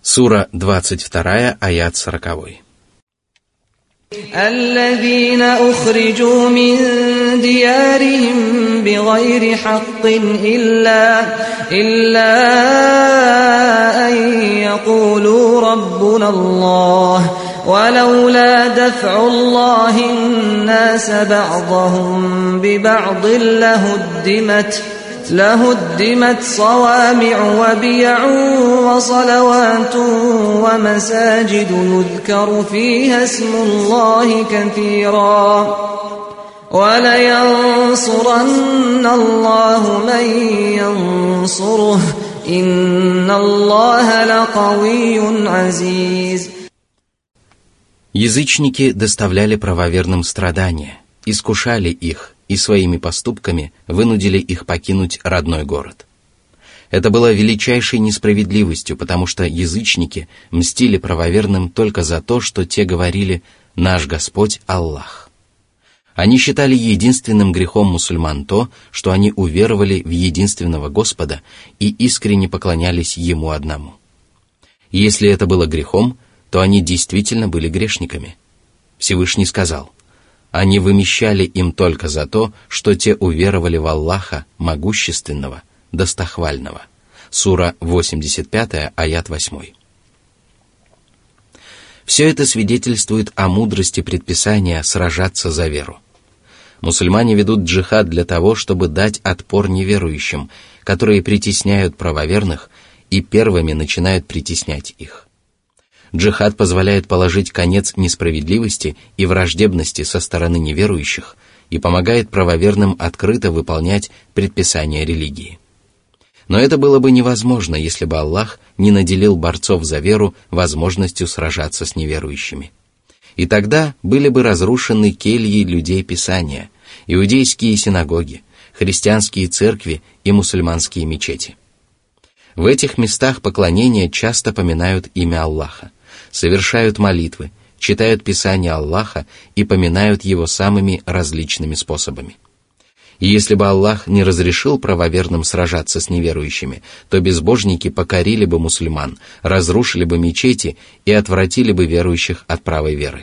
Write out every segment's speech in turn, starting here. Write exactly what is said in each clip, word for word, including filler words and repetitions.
Сура двадцать вторая, аят сороковой. الذين أخرجوا من ديارهم بغير حق إلا إلا أن يقولوا ربنا الله ولولا دفع الله الناس بعضهم ببعض لهدمت لهدمت صوامع وبيع وصلوات ومساجد يذكر فيها اسم الله كثيرا ولينصرن الله من ينصره إن الله لقوي عزيز. Язычники доставляли правоверным страдания, искушали их и своими поступками вынудили их покинуть родной город. Это было величайшей несправедливостью, потому что язычники мстили правоверным только за то, что те говорили «Наш Господь Аллах». Они считали единственным грехом мусульман то, что они уверовали в единственного Господа и искренне поклонялись Ему одному. Если это было грехом, то они действительно были грешниками. Всевышний сказал: они вымещали им только за то, что те уверовали в Аллаха, могущественного, достохвального. Сура восемьдесят пять, аят восемь. Все это свидетельствует о мудрости предписания сражаться за веру. Мусульмане ведут джихад для того, чтобы дать отпор неверующим, которые притесняют правоверных и первыми начинают притеснять их. Джихад позволяет положить конец несправедливости и враждебности со стороны неверующих и помогает правоверным открыто выполнять предписания религии. Но это было бы невозможно, если бы Аллах не наделил борцов за веру возможностью сражаться с неверующими. И тогда были бы разрушены кельи людей Писания, иудейские синагоги, христианские церкви и мусульманские мечети. В этих местах поклонения часто поминают имя Аллаха, совершают молитвы, читают Писание Аллаха и поминают Его самыми различными способами. И если бы Аллах не разрешил правоверным сражаться с неверующими, то безбожники покорили бы мусульман, разрушили бы мечети и отвратили бы верующих от правой веры.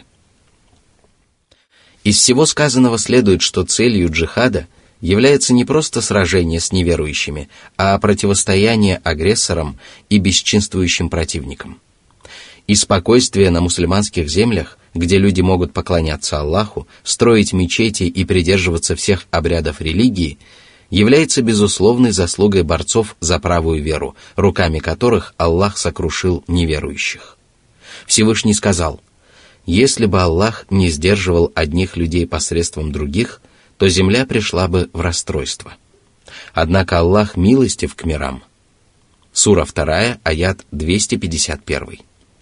Из всего сказанного следует, что целью джихада является не просто сражение с неверующими, а противостояние агрессорам и бесчинствующим противникам. И спокойствие на мусульманских землях, где люди могут поклоняться Аллаху, строить мечети и придерживаться всех обрядов религии, является безусловной заслугой борцов за правую веру, руками которых Аллах сокрушил неверующих. Всевышний сказал: «Если бы Аллах не сдерживал одних людей посредством других, то земля пришла бы в расстройство. Однако Аллах милостив к мирам». Сура вторая, аят двести пятьдесят один.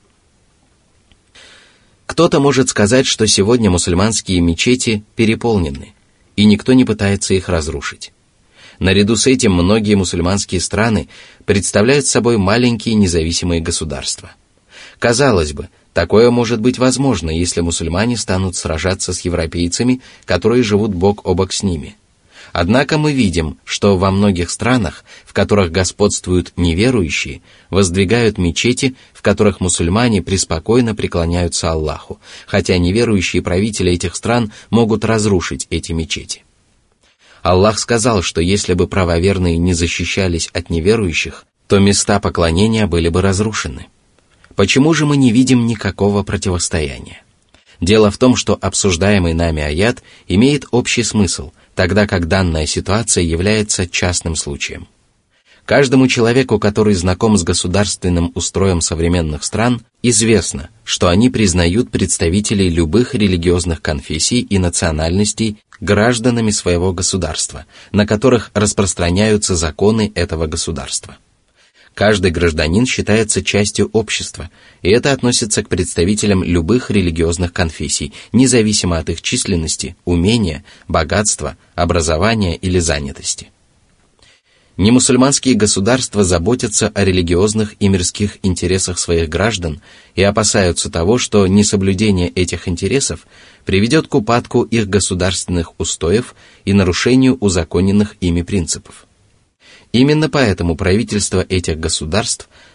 Кто-то может сказать, что сегодня мусульманские мечети переполнены, и никто не пытается их разрушить. Наряду с этим многие мусульманские страны представляют собой маленькие независимые государства. Казалось бы, такое может быть возможно, если мусульмане станут сражаться с европейцами, которые живут бок о бок с ними. Однако мы видим, что во многих странах, в которых господствуют неверующие, воздвигают мечети, в которых мусульмане преспокойно преклоняются Аллаху, хотя неверующие правители этих стран могут разрушить эти мечети. Аллах сказал, что если бы правоверные не защищались от неверующих, то места поклонения были бы разрушены. Почему же мы не видим никакого противостояния? Дело в том, что обсуждаемый нами аят имеет общий смысл, тогда как данная ситуация является частным случаем. Каждому человеку, который знаком с государственным устроем современных стран, известно, что они признают представителей любых религиозных конфессий и национальностей гражданами своего государства, на которых распространяются законы этого государства. Каждый гражданин считается частью общества, и это относится к представителям любых религиозных конфессий, независимо от их численности, умения, богатства, образования или занятости. Немусульманские государства заботятся о религиозных и мирских интересах своих граждан и опасаются того, что несоблюдение этих интересов приведет к упадку их государственных устоев и нарушению узаконенных ими принципов. Именно поэтому правительства этих государств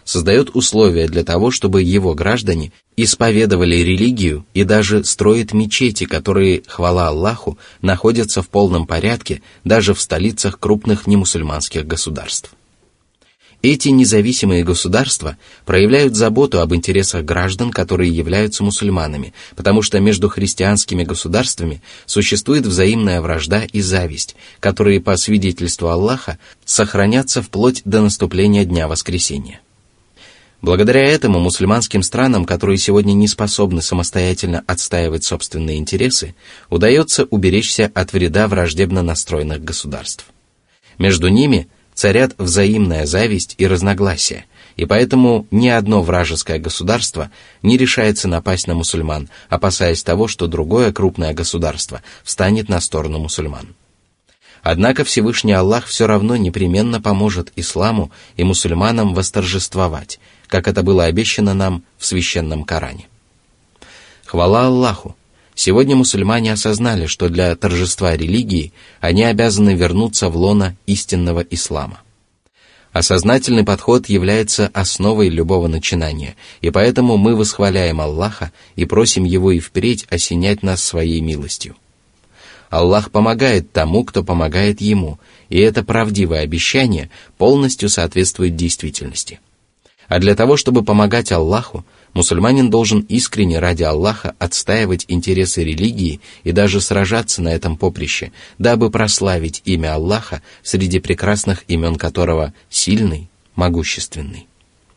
создает условия для того, чтобы его граждане исповедовали религию и даже строит мечети, которые, хвала Аллаху, находятся в полном порядке даже в столицах крупных немусульманских государств. Эти независимые государства проявляют заботу об интересах граждан, которые являются мусульманами, потому что между христианскими государствами существует взаимная вражда и зависть, которые, по свидетельству Аллаха, сохранятся вплоть до наступления Дня Воскресения. Благодаря этому мусульманским странам, которые сегодня не способны самостоятельно отстаивать собственные интересы, удается уберечься от вреда враждебно настроенных государств. Между ними царят взаимная зависть и разногласия, и поэтому ни одно вражеское государство не решается напасть на мусульман, опасаясь того, что другое крупное государство встанет на сторону мусульман. Однако Всевышний Аллах все равно непременно поможет исламу и мусульманам восторжествовать, как это было обещано нам в священном Коране. Хвала Аллаху! Сегодня мусульмане осознали, что для торжества религии они обязаны вернуться в лоно истинного ислама. Осознательный подход является основой любого начинания, и поэтому мы восхваляем Аллаха и просим Его и впредь осенять нас своей милостью. Аллах помогает тому, кто помогает Ему, и это правдивое обещание полностью соответствует действительности. А для того, чтобы помогать Аллаху, мусульманин должен искренне ради Аллаха отстаивать интересы религии и даже сражаться на этом поприще, дабы прославить имя Аллаха, среди прекрасных имен которого сильный, могущественный.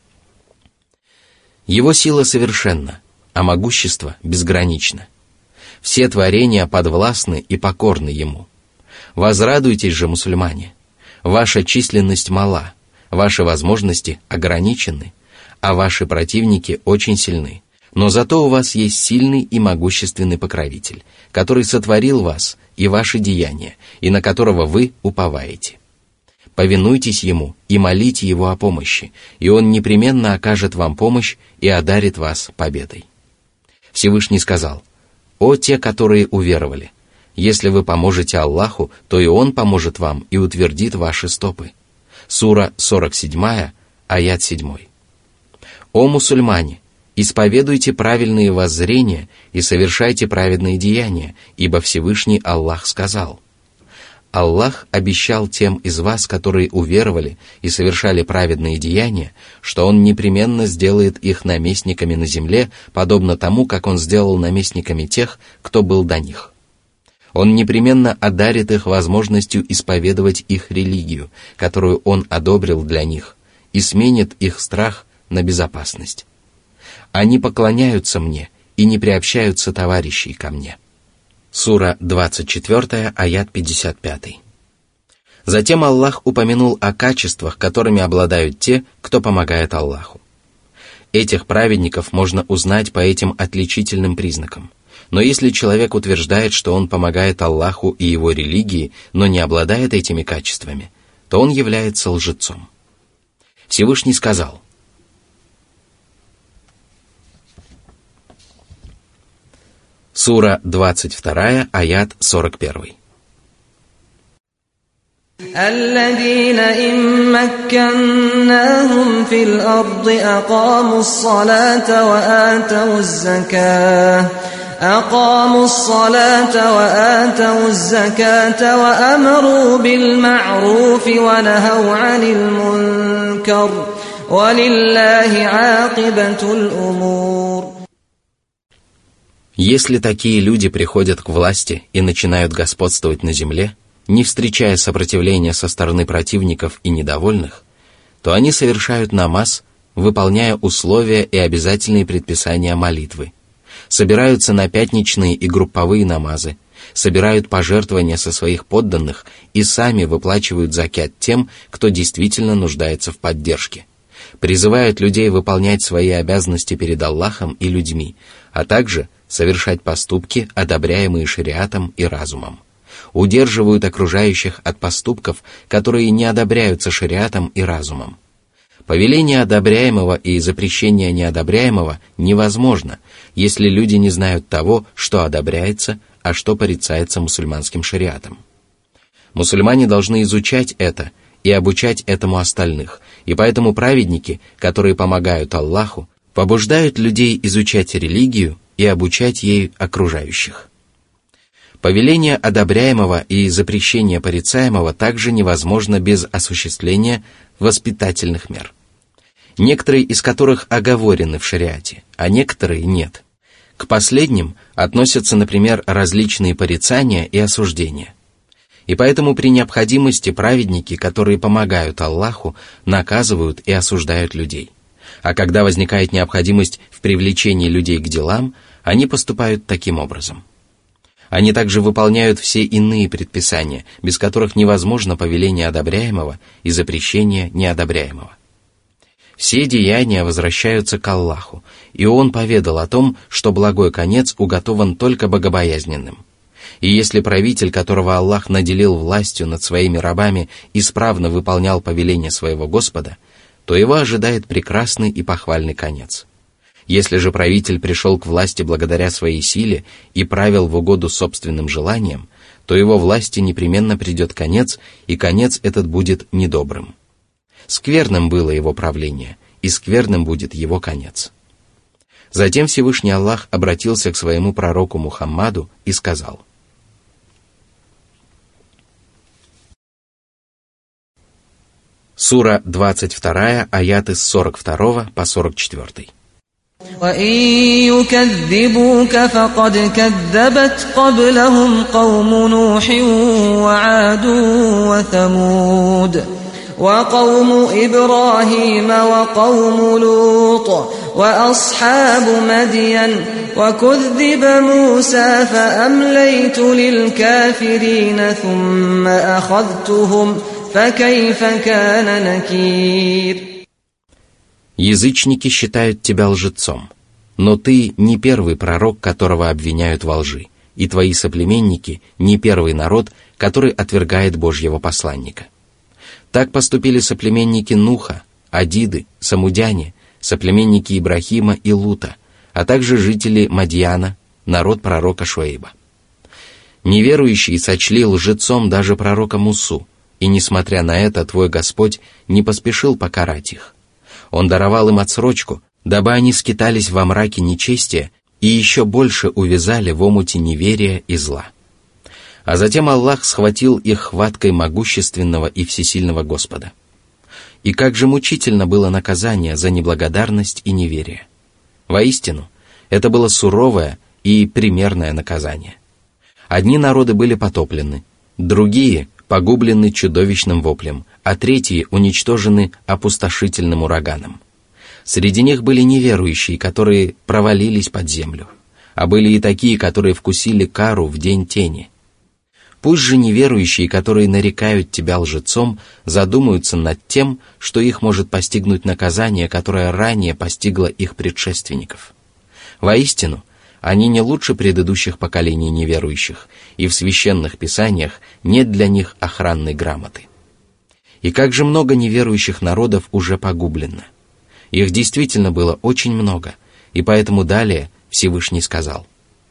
Его сила совершенна, а могущество безгранично. Все творения подвластны и покорны Ему. Возрадуйтесь же, мусульмане! Ваша численность мала, ваши возможности ограничены, а ваши противники очень сильны. Но зато у вас есть сильный и могущественный покровитель, который сотворил вас и ваши деяния, и на которого вы уповаете. Повинуйтесь Ему и молите Его о помощи, и Он непременно окажет вам помощь и одарит вас победой. Всевышний сказал: «О те, которые уверовали! Если вы поможете Аллаху, то и Он поможет вам и утвердит ваши стопы». Сура сорок семь, аят семь. «О мусульмане! Исповедуйте правильные воззрения и совершайте праведные деяния, ибо Всевышний Аллах сказал: Аллах обещал тем из вас, которые уверовали и совершали праведные деяния, что Он непременно сделает их наместниками на земле, подобно тому, как Он сделал наместниками тех, кто был до них. Он непременно одарит их возможностью исповедовать их религию, которую Он одобрил для них, и сменит их страх на безопасность. Они поклоняются Мне и не приобщаются товарищей ко Мне». Сура двадцать четыре, аят пятьдесят пять. Затем Аллах упомянул о качествах, которыми обладают те, кто помогает Аллаху. Этих праведников можно узнать по этим отличительным признакам. Но если человек утверждает, что он помогает Аллаху и его религии, но не обладает этими качествами, то он является лжецом. Всевышний сказал: Сура двадцать два, аят сорок один. الذين إن مكناهم في الأرض أقاموا الصلاة وآتوا الزكاة أقاموا الصلاة وآتوا الزكاة وأمروا بالمعروف ونهوا عن المنكر ولله عاقبة الأمور. Если такие люди приходят к власти и начинают господствовать на земле, не встречая сопротивления со стороны противников и недовольных, то они совершают намаз, выполняя условия и обязательные предписания молитвы, собираются на пятничные и групповые намазы, собирают пожертвования со своих подданных и сами выплачивают закят тем, кто действительно нуждается в поддержке, призывают людей выполнять свои обязанности перед Аллахом и людьми, а также совершать поступки, одобряемые шариатом и разумом, удерживают окружающих от поступков, которые не одобряются шариатом и разумом. Повеление одобряемого и запрещение неодобряемого невозможно, если люди не знают того, что одобряется, а что порицается мусульманским шариатом. Мусульмане должны изучать это и обучать этому остальных, И поэтому праведники, которые помогают Аллаху, побуждают людей изучать религию и обучать ей окружающих. Повеление одобряемого и запрещение порицаемого также невозможно без осуществления воспитательных мер, некоторые из которых оговорены в шариате, а некоторые нет. К последним относятся, например, различные порицания и осуждения. И поэтому при необходимости праведники, которые помогают Аллаху, наказывают и осуждают людей. А когда возникает необходимость в привлечении людей к делам, они поступают таким образом. Они также выполняют все иные предписания, без которых невозможно повеление одобряемого и запрещение неодобряемого. Все деяния возвращаются к Аллаху, и Он поведал о том, что благой конец уготован только богобоязненным. И если правитель, которого Аллах наделил властью над своими рабами, исправно выполнял повеление своего Господа, то его ожидает прекрасный и похвальный конец. Если же правитель пришел к власти благодаря своей силе и правил в угоду собственным желаниям, то его власти непременно придет конец, и конец этот будет недобрым. Скверным было его правление, и скверным будет его конец. Затем Всевышний Аллах обратился к своему пророку Мухаммаду и сказал: Сура двадцать два, аяты с сорок два по сорок четыре. وَإِن يُكَذِّبُوكَ فَقَدْ كَذَّبَتْ قَبْلَهُمْ قَوْمُ نُوحٍ وَعَادٌ وَثَمُودُ وَقَوْمُ إِبْرَاهِيمَ وَقَوْمُ لُوطٍ وَأَصْحَابُ مَدْيَنَ وَكُذِّبَ مُوسَى فَأَمْلَيْتُ لِلْكَافِرِينَ ثُمَّ أَخَذْتُهُمْ فَكَيْفَ كَانَ نَكِيرِ. Язычники считают тебя лжецом, но ты не первый пророк, которого обвиняют во лжи, и твои соплеменники не первый народ, который отвергает Божьего посланника. Так поступили соплеменники Нуха, Адиды, Самудяне, соплеменники Ибрахима и Лута, а также жители Мадьяна, народ пророка Шуэйба. Неверующие сочли лжецом даже пророка Мусу, и, несмотря на это, твой Господь не поспешил покарать их. Он даровал им отсрочку, дабы они скитались во мраке нечестия и еще больше увязали в омуте неверия и зла. А затем Аллах схватил их хваткой могущественного и всесильного Господа. И как же мучительно было наказание за неблагодарность и неверие. Воистину, это было суровое и примерное наказание. Одни народы были потоплены, другие погублены чудовищным воплем, а третьи уничтожены опустошительным ураганом. Среди них были неверующие, которые провалились под землю, а были и такие, которые вкусили кару в день тени. Пусть же неверующие, которые нарекают тебя лжецом, задумаются над тем, что их может постигнуть наказание, которое ранее постигло их предшественников. Воистину, они не лучше предыдущих поколений неверующих, и в священных писаниях нет для них охранной грамоты. И как же много неверующих народов уже погублено. Их действительно было очень много, и поэтому далее Всевышний сказал: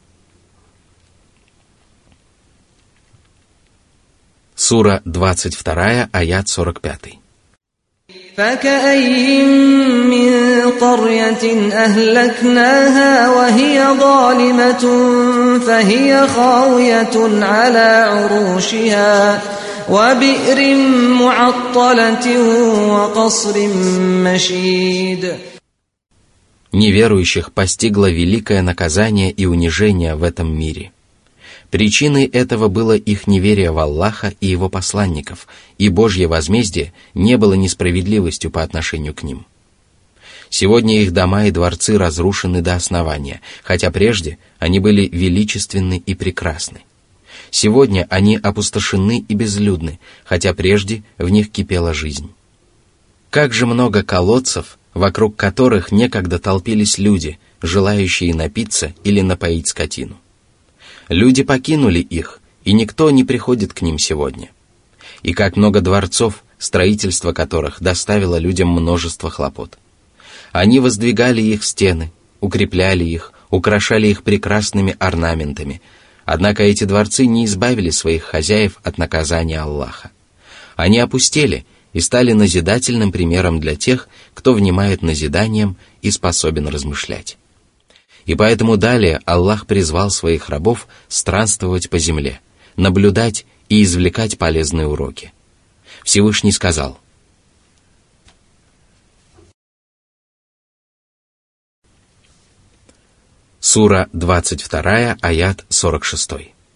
Сура двадцать два, аят сорок пять. فَكَأَيِّن مِّن قَرْيَةٍ أَهْلَكْنَاهَا وَهِيَ ظَالِمَةٌ فَهِيَ خَاوِيَةٌ عَلَى عُرُوشِهَا وَبِئْرٍ مُّعَطَّلَةٍ وَقَصْرٍ مَّشِيدٍ. Неверующих постигло великое наказание и унижение в этом мире. Причиной этого было их неверие в Аллаха и Его посланников, и Божье возмездие не было несправедливостью по отношению к ним. Сегодня их дома и дворцы разрушены до основания, хотя прежде они были величественны и прекрасны. Сегодня они опустошены и безлюдны, хотя прежде в них кипела жизнь. Как же много колодцев, вокруг которых некогда толпились люди, желающие напиться или напоить скотину. Люди покинули их, и никто не приходит к ним сегодня. И как много дворцов, строительство которых доставило людям множество хлопот. Они воздвигали их стены, укрепляли их, украшали их прекрасными орнаментами, однако эти дворцы не избавили своих хозяев от наказания Аллаха. Они опустели, и стали назидательным примером для тех, кто внимает назиданиям и способен размышлять. И поэтому далее Аллах призвал своих рабов странствовать по земле, наблюдать и извлекать полезные уроки. Всевышний сказал: Сура двадцать два, аят сорок шесть.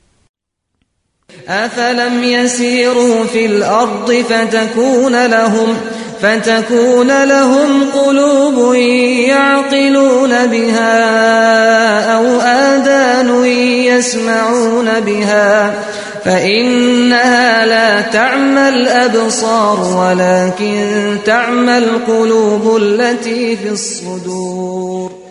أَفَلَمْ يَسِيرُوا فِي الْأَرْضِ فَتَكُونَ لَهُمْ فَتَكُونَ لَهُمْ قُلُوبٌ يَعْقِلُونَ بِهَا أَوْ آذَانٌ يَسْمَعُونَ بِهَا فَإِنَّهَا لَا تَعْمَى الْأَبْصَارُ وَلَكِنْ تَعْمَى الْقُلُوبُ الَّتِي فِي الصُّدُورِ.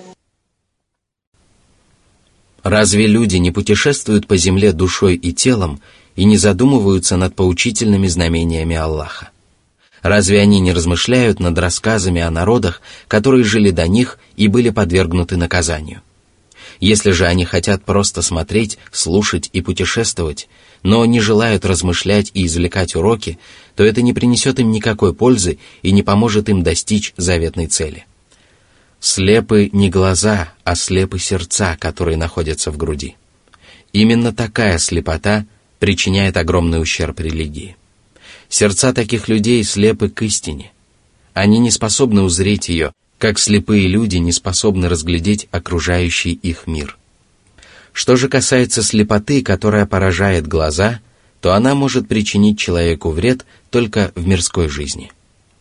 Разве люди не путешествуют по земле душой и телом и не задумываются над поучительными знамениями Аллаха? Разве они не размышляют над рассказами о народах, которые жили до них и были подвергнуты наказанию? Если же они хотят просто смотреть, слушать и путешествовать, но не желают размышлять и извлекать уроки, то это не принесет им никакой пользы и не поможет им достичь заветной цели. Слепы не глаза, а слепы сердца, которые находятся в груди. Именно такая слепота причиняет огромный ущерб религии. Сердца таких людей слепы к истине. Они не способны узреть ее, как слепые люди не способны разглядеть окружающий их мир. Что же касается слепоты, которая поражает глаза, то она может причинить человеку вред только в мирской жизни.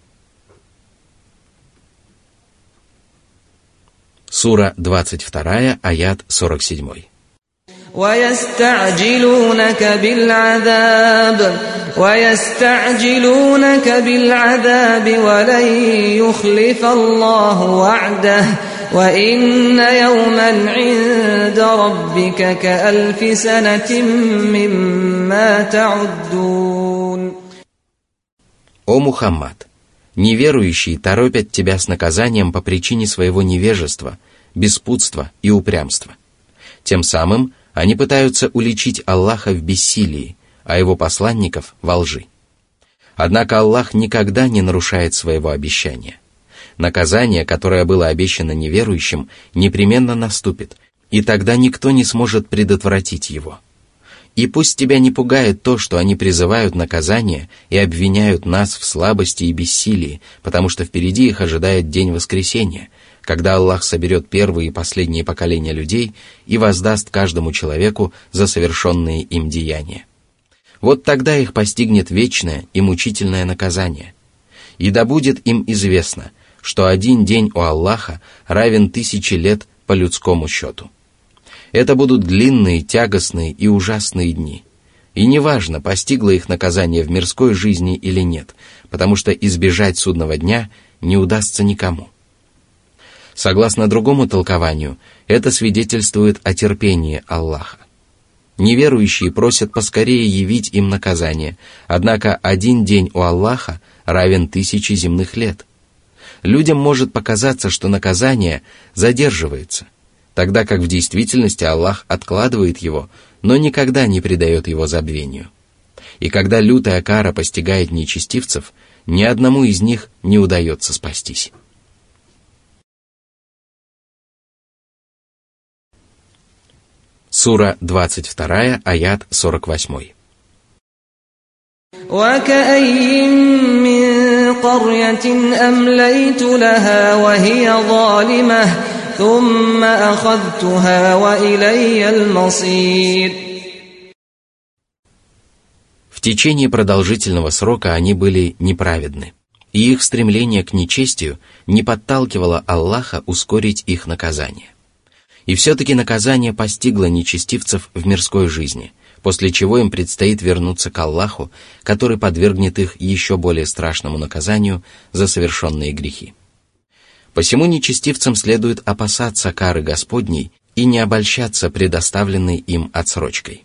Сура двадцать два, аят сорок семь. وَيَسْتَعْجِلُونَكَ بِالْعَذَابِ وَيَسْتَعْجِلُونَكَ بِالْعَذَابِ وَلَنْ يُخْلِفَ اللَّهُ وَعْدَهُ وَإِنَّ يَوْمًا عِندَ رَبِّكَ كَأَلْفِ سَنَةٍ مِّمَّا تَعُدُّونَ. О Мухаммад! Неверующие торопят тебя с наказанием по причине своего невежества, беспутства и упрямства. Тем самым они пытаются уличить Аллаха в бессилии, а его посланников во лжи. Однако Аллах никогда не нарушает своего обещания. Наказание, которое было обещано неверующим, непременно наступит, и тогда никто не сможет предотвратить его. И пусть тебя не пугает то, что они призывают наказание и обвиняют нас в слабости и бессилии, потому что впереди их ожидает день воскресения, когда Аллах соберет первые и последние поколения людей и воздаст каждому человеку за совершенные им деяния. Вот тогда их постигнет вечное и мучительное наказание. И да будет им известно, что один день у Аллаха равен тысяче лет по людскому счету. Это будут длинные, тягостные и ужасные дни. И неважно, постигло их наказание в мирской жизни или нет, потому что избежать судного дня не удастся никому. Согласно другому толкованию, это свидетельствует о терпении Аллаха. Неверующие просят поскорее явить им наказание, однако один день у Аллаха равен тысяче земных лет. Людям может показаться, что наказание задерживается, тогда как в действительности Аллах откладывает его, но никогда не предает его забвению. И когда лютая кара постигает нечестивцев, ни одному из них не удается спастись. Сура двадцать два, аят сорок восемь. وَكَأَيِّن مِّن قَرْيَةٍ أَمْلَيْتُ لَهَا وَهِيَ ظَالِمَةٌ ثُمَّ أَخَذْتُهَا وَإِلَيَّ الْمَصِيرُ. В течение продолжительного срока они были неправедны, и их стремление к нечестию не подталкивало Аллаха ускорить их наказание. И все-таки наказание постигло нечестивцев в мирской жизни, после чего им предстоит вернуться к Аллаху, который подвергнет их еще более страшному наказанию за совершенные грехи. Посему нечестивцам следует опасаться кары Господней и не обольщаться предоставленной им отсрочкой.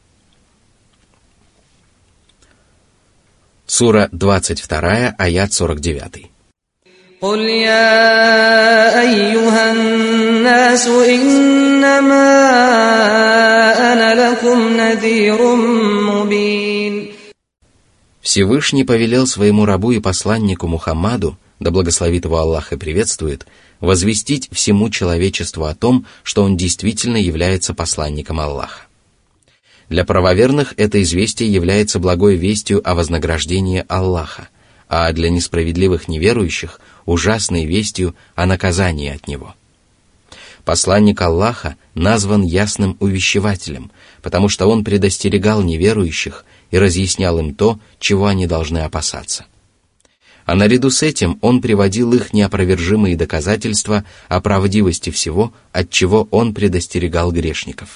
Сура двадцать два, аят сорок девять. قُلْ يَا أَيُّهَا النَّاسُ إِنَّمَا أَنَا لَكُمْ نَذِيرٌ مُّبِينٌ. Всевышний повелел своему рабу и посланнику Мухаммаду, да благословит его Аллах и приветствует, возвестить всему человечеству о том, что он действительно является посланником Аллаха. Для правоверных это известие является благой вестью о вознаграждении Аллаха, а для несправедливых неверующих – ужасной вестью о наказании от Него. Посланник Аллаха назван ясным увещевателем, потому что он предостерегал неверующих и разъяснял им то, чего они должны опасаться. А наряду с этим он приводил их неопровержимые доказательства о правдивости всего, от чего он предостерегал грешников.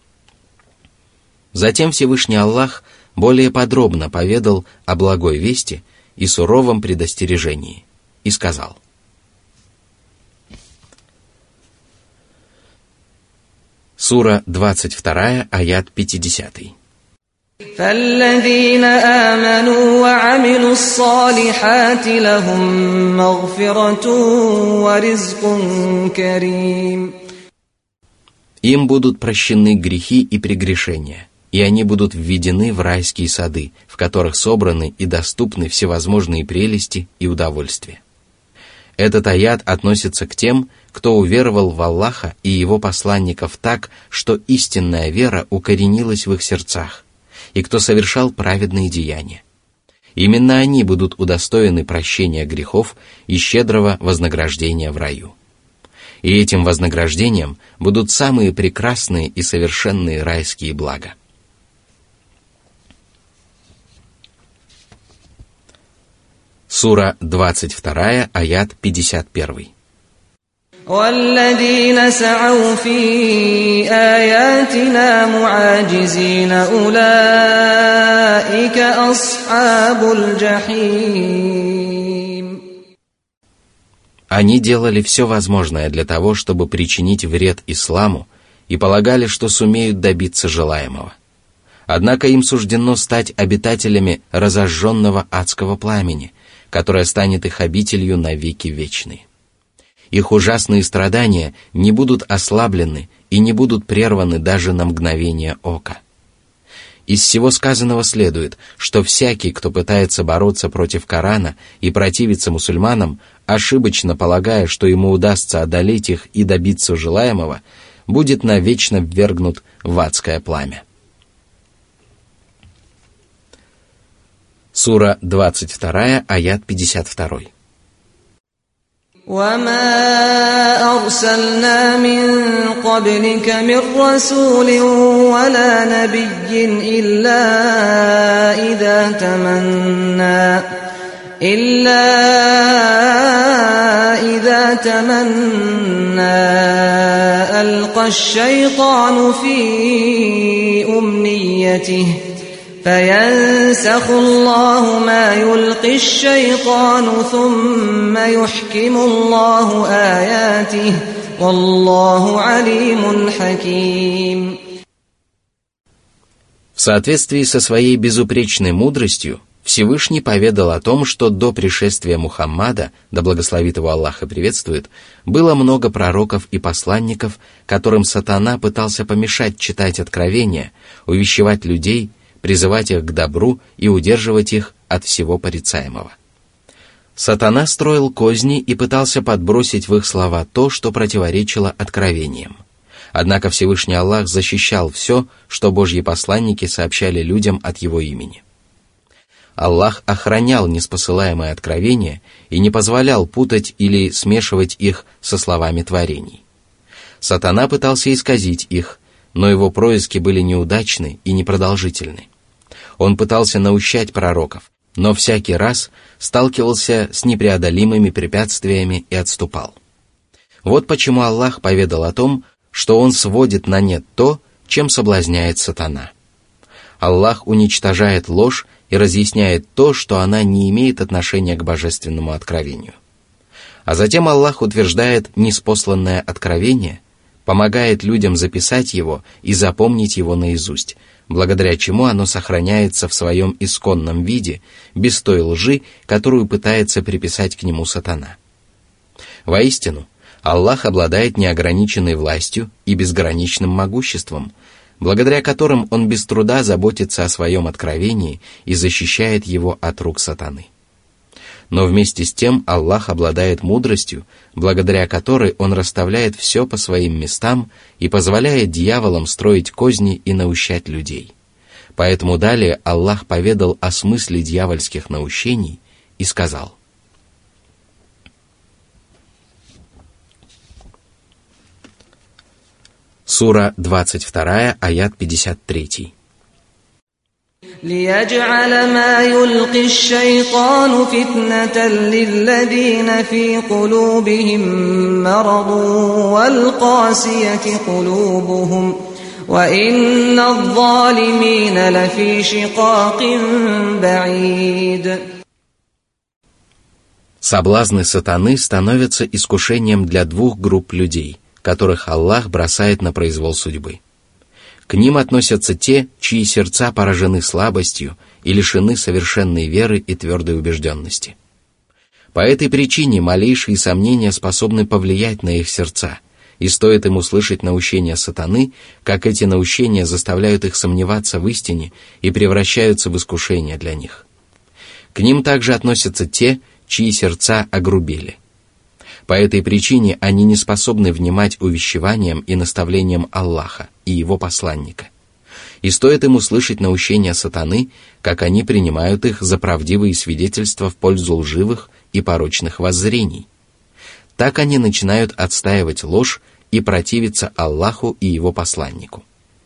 Затем Всевышний Аллах более подробно поведал о благой вести и суровом предостережении и сказал: Сура двадцать два, аят пятьдесят. فالذين آمنوا وعملوا الصالحات لهم مغفرة ورزق كريم. Им будут прощены грехи и прегрешения, и они будут введены в райские сады, в которых собраны и доступны всевозможные прелести и удовольствия. Этот аят относится к тем, кто уверовал в Аллаха и Его посланников так, что истинная вера укоренилась в их сердцах, и кто совершал праведные деяния. Именно они будут удостоены прощения грехов и щедрого вознаграждения в раю. И этим вознаграждением будут самые прекрасные и совершенные райские блага. Сура двадцать два, аят пятьдесят один. والذين سعوا في آياتنا معاجزين أولئك أصحاب الجحيم. Они делали все возможное для того, чтобы причинить вред исламу, и полагали, что сумеют добиться желаемого. Однако им суждено стать обитателями разожженного адского пламени, которое станет их обителью навеки вечной. Их ужасные страдания не будут ослаблены и не будут прерваны даже на мгновение ока. Из всего сказанного следует, что всякий, кто пытается бороться против Корана и противиться мусульманам, ошибочно полагая, что ему удастся одолеть их и добиться желаемого, будет навечно ввергнут в адское пламя. Сура двадцать два, аят пятьдесят два. وما أرسلنا من قبلك من رسول ولا نبي إلا إذا تمنى إلا إذا تمنى ألقى الشيطان في أمنيته فينسخ الله ما يلقي الشيطان ثم يحكم الله آياته والله عليم حكيم. В соответствии со своей безупречной мудростью, Всевышний поведал о том, что до пришествия Мухаммада, да благословит его Аллах и приветствует, было много пророков и посланников, которым сатана пытался помешать читать откровения, увещевать людей, призывать их к добру и удерживать их от всего порицаемого. Сатана строил козни и пытался подбросить в их слова то, что противоречило откровениям. Однако Всевышний Аллах защищал все, что Божьи посланники сообщали людям от Его имени. Аллах охранял ниспосылаемое откровение и не позволял путать или смешивать их со словами творений. Сатана пытался исказить их, но его происки были неудачны и непродолжительны. Он пытался наущать пророков, но всякий раз сталкивался с непреодолимыми препятствиями и отступал. Вот почему Аллах поведал о том, что Он сводит на нет то, чем соблазняет сатана. Аллах уничтожает ложь и разъясняет то, что она не имеет отношения к божественному откровению. А затем Аллах утверждает ниспосланное откровение, помогает людям записать его и запомнить его наизусть, благодаря чему оно сохраняется в своем исконном виде, без той лжи, которую пытается приписать к нему сатана. Воистину, Аллах обладает неограниченной властью и безграничным могуществом, благодаря которым он без труда заботится о своем откровении и защищает его от рук сатаны. Но вместе с тем Аллах обладает мудростью, благодаря которой Он расставляет все по своим местам и позволяет дьяволам строить козни и наущать людей. Поэтому далее Аллах поведал о смысле дьявольских наущений и сказал: Сура двадцать два, аят пятьдесят три. ليجعل ما يلقي الشيطان فتنة للذين في قلوبهم مرض والقاسية قلوبهم وإن الظالمين لفي شقاق بعيد. Соблазны сатаны становятся искушением для двух групп людей, которых Аллах бросает на произвол судьбы. К ним относятся те, чьи сердца поражены слабостью и лишены совершенной веры и твердой убежденности. По этой причине малейшие сомнения способны повлиять на их сердца, и стоит им услышать наущения сатаны, как эти наущения заставляют их сомневаться в истине и превращаются в искушение для них. К ним также относятся те, чьи сердца огрубели. По этой причине они не способны внимать увещеваниям и наставлениям Аллаха и Его посланника. И стоит им услышать наущения сатаны, как они принимают их за правдивые свидетельства в пользу лживых и порочных воззрений. Так они начинают отстаивать ложь и противиться Аллаху и Его посланнику.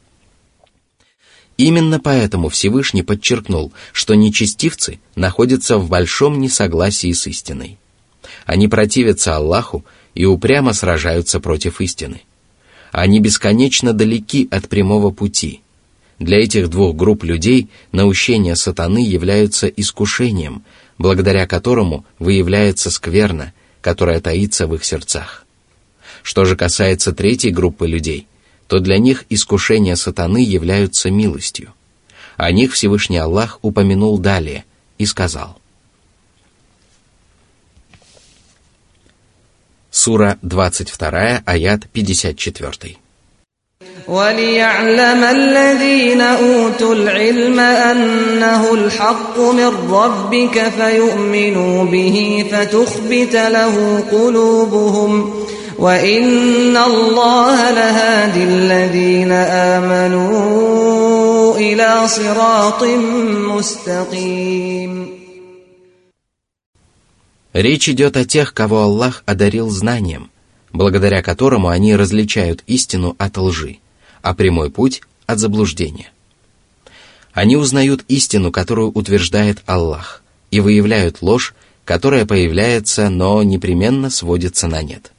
Именно поэтому Всевышний подчеркнул, что нечестивцы находятся в большом несогласии с истиной. Они противятся Аллаху и упрямо сражаются против истины. Они бесконечно далеки от прямого пути. Для этих двух групп людей наущения сатаны являются искушением, благодаря которому выявляется скверна, которая таится в их сердцах. Что же касается третьей группы людей, то для них искушения сатаны являются милостью. О них Всевышний Аллах упомянул далее и сказал. Сура двадцать два, аят пятьдесят четыре. وَلِيَعْلَمَ الَّذِينَ أُوتُوا الْعِلْمَ أَنَّهُ الْحَقُّ مِنْ رَبِّكَ فَيُؤْمِنُوا بِهِ فَتُخْبِتَ لَهُ قُلُوبُهُمْ وَإِنَّ اللَّهَ لَهَادِي الَّذِينَ آمَنُوا إِلَى صِرَاطٍ مُسْتَقِيمٍ. Речь идет о тех, кого Аллах одарил знанием, благодаря которому они различают истину от лжи, а прямой путь от заблуждения. Они узнают истину, которую утверждает Аллах, и выявляют ложь, которая появляется, но непременно сводится на нет.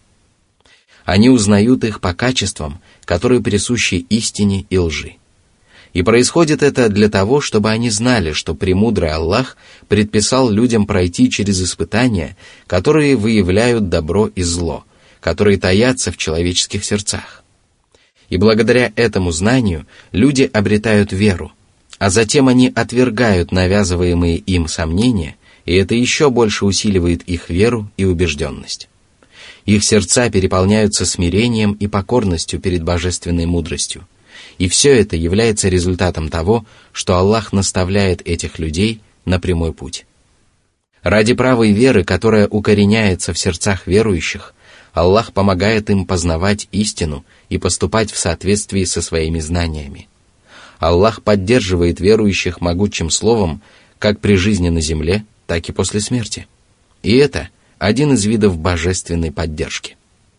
Они узнают их по качествам, которые присущи истине и лжи. И происходит это для того, чтобы они знали, что премудрый Аллах предписал людям пройти через испытания, которые выявляют добро и зло, которые таятся в человеческих сердцах. И благодаря этому знанию люди обретают веру, а затем они отвергают навязываемые им сомнения, и это еще больше усиливает их веру и убежденность. Их сердца переполняются смирением и покорностью перед божественной мудростью. И все это является результатом того, что Аллах наставляет этих людей на прямой путь. Ради правой веры, которая укореняется в сердцах верующих, Аллах помогает им познавать истину и поступать в соответствии со своими знаниями. Аллах поддерживает верующих могучим словом как при жизни на земле, так и после смерти. И это один из видов божественной поддержки.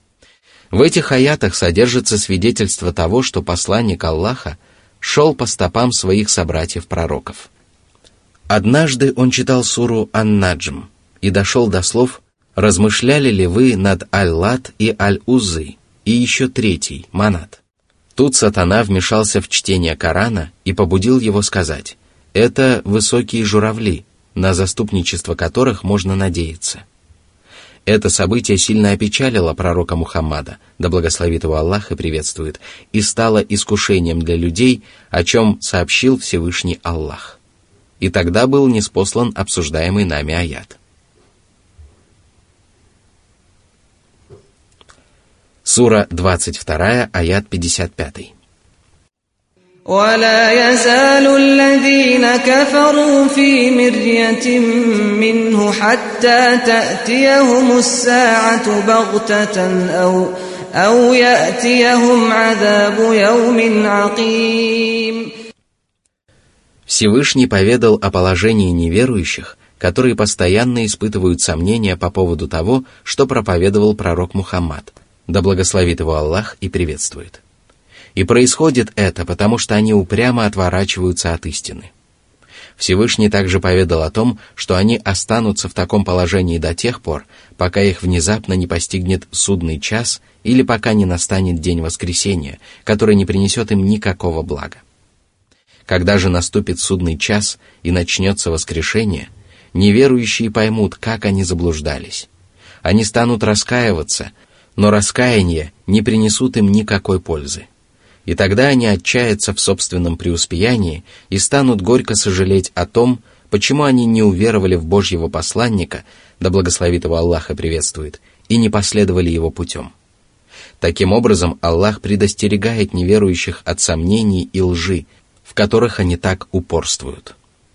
В этих аятах содержится свидетельство того, что посланник Аллаха шел по стопам своих собратьев-пророков. Однажды он читал суру Ан-Наджм и дошел до слов «Размышляли ли вы над Аль-Лат и Аль-Уззой?» и еще третий, Манат. Тут сатана вмешался в чтение Корана и побудил его сказать: «Это высокие журавли, на заступничество которых можно надеяться». Это событие сильно опечалило пророка Мухаммада, да благословит его Аллах и приветствует, и стало искушением для людей, о чем сообщил Всевышний Аллах. И тогда был ниспослан обсуждаемый нами аят. Сура двадцать два, аят пятьдесят пять. ولا يزال الذين كفروا في مرية منه حتى تأتيهم الساعة بغتة أو أو يأتيهم عذاب يوم عقيم. Всевышний поведал о положении неверующих, которые постоянно испытывают сомнения по поводу того, что проповедовал пророк Мухаммад, да благословит его Аллах и приветствует. И происходит это, потому что они упрямо отворачиваются от истины. Всевышний также поведал о том, что они останутся в таком положении до тех пор, пока их внезапно не постигнет судный час или пока не настанет день воскресения, который не принесет им никакого блага. Когда же наступит судный час и начнется воскрешение, неверующие поймут, как они заблуждались. Они станут раскаиваться, но раскаяние не принесут им никакой пользы. И тогда они отчаятся в собственном преуспеянии и станут горько сожалеть о том, почему они не уверовали в Божьего посланника, да благословит его Аллах и приветствует, и не последовали его путем. Таким образом, Аллах предостерегает неверующих от сомнений и лжи, в которых они так упорствуют.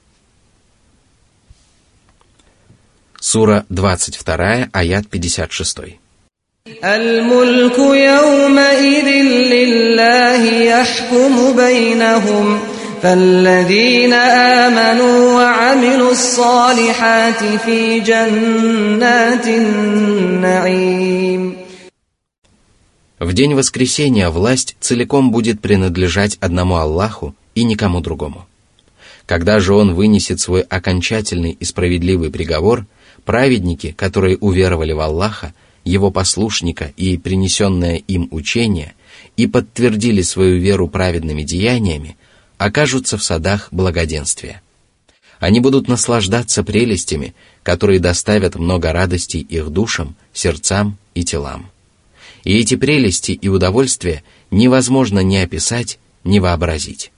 Сура двадцать два, аят пятьдесят шесть. الملك يومئذ لله يحكم بينهم فالذين آمنوا وعملوا الصالحات في جنات النعيم. В день воскресения власть целиком будет принадлежать одному Аллаху и никому другому. Когда же Он вынесет свой окончательный и справедливый приговор, праведники, которые уверовали в Аллаха, Его послушника и принесенное им учение, и подтвердили свою веру праведными деяниями, окажутся в садах благоденствия. Они будут наслаждаться прелестями, которые доставят много радостей их душам, сердцам и телам. И эти прелести и удовольствия невозможно ни описать, ни вообразить.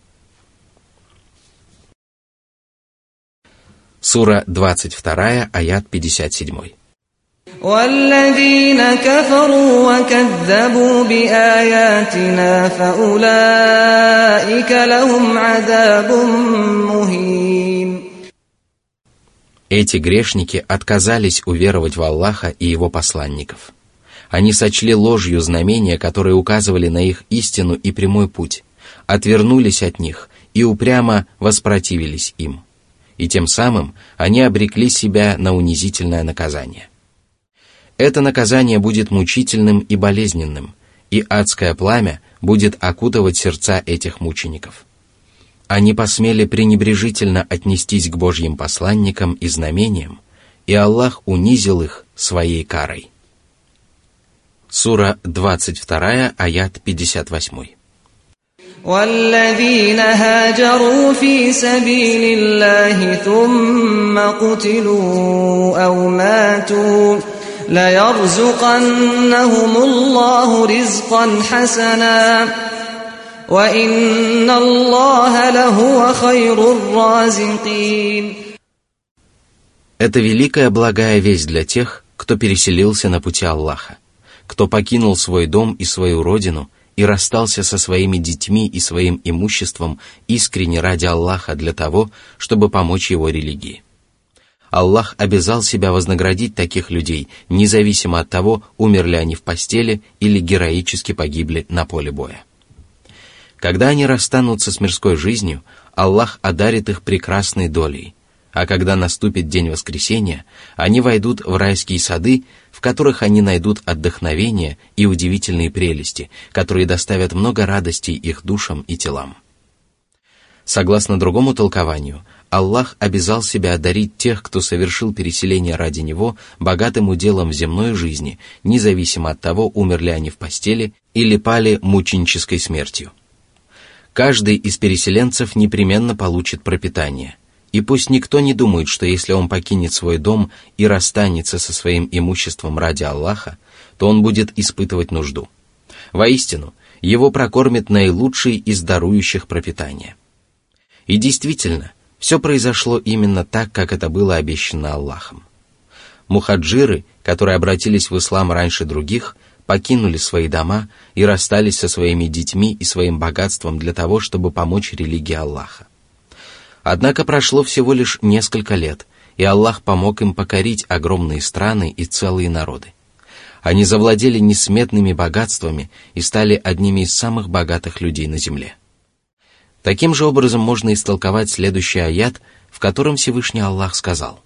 Сура двадцать два, аят пятьдесят семь. والذين كفروا وكذبوا بآياتنا فأولئك لهم عذاب مهين. Эти грешники отказались уверовать в Аллаха и Его посланников. Они сочли ложью знамения, которые указывали на их истину и прямой путь, отвернулись от них и упрямо воспротивились им. И тем самым они обрекли себя на унизительное наказание. Это наказание будет мучительным и болезненным, и адское пламя будет окутывать сердца этих мучеников. Они посмели пренебрежительно отнестись к Божьим посланникам и знамениям, и Аллах унизил их своей карой. Сура двадцать два, аят пятьдесят восемь. والذين هاجروا في سبيل الله ثم قتلوا أو ماتوا ليرزقنهم الله رزقا حسنا وإن الله لهو خير الرازقين. Это великая благая весть для тех, кто переселился на пути Аллаха, кто покинул свой дом и свою родину и расстался со своими детьми и своим имуществом искренне ради Аллаха для того, чтобы помочь его религии. Аллах обязал себя вознаградить таких людей, независимо от того, умерли они в постели или героически погибли на поле боя. Когда они расстанутся с мирской жизнью, Аллах одарит их прекрасной долей, а когда наступит день воскресения, они войдут в райские сады, в которых они найдут отдохновение и удивительные прелести, которые доставят много радостей их душам и телам. Согласно другому толкованию, Аллах обязал себя одарить тех, кто совершил переселение ради Него, богатым уделом в земной жизни, независимо от того, умерли они в постели или пали мученической смертью. Каждый из переселенцев непременно получит пропитание. И пусть никто не думает, что если он покинет свой дом и расстанется со своим имуществом ради Аллаха, то он будет испытывать нужду. Воистину, его прокормит наилучший из дарующих пропитание. И действительно, все произошло именно так, как это было обещано Аллахом. Мухаджиры, которые обратились в ислам раньше других, покинули свои дома и расстались со своими детьми и своим богатством для того, чтобы помочь религии Аллаха. Однако прошло всего лишь несколько лет, и Аллах помог им покорить огромные страны и целые народы. Они завладели несметными богатствами и стали одними из самых богатых людей на земле. Таким же образом можно истолковать следующий аят, в котором Всевышний Аллах сказал: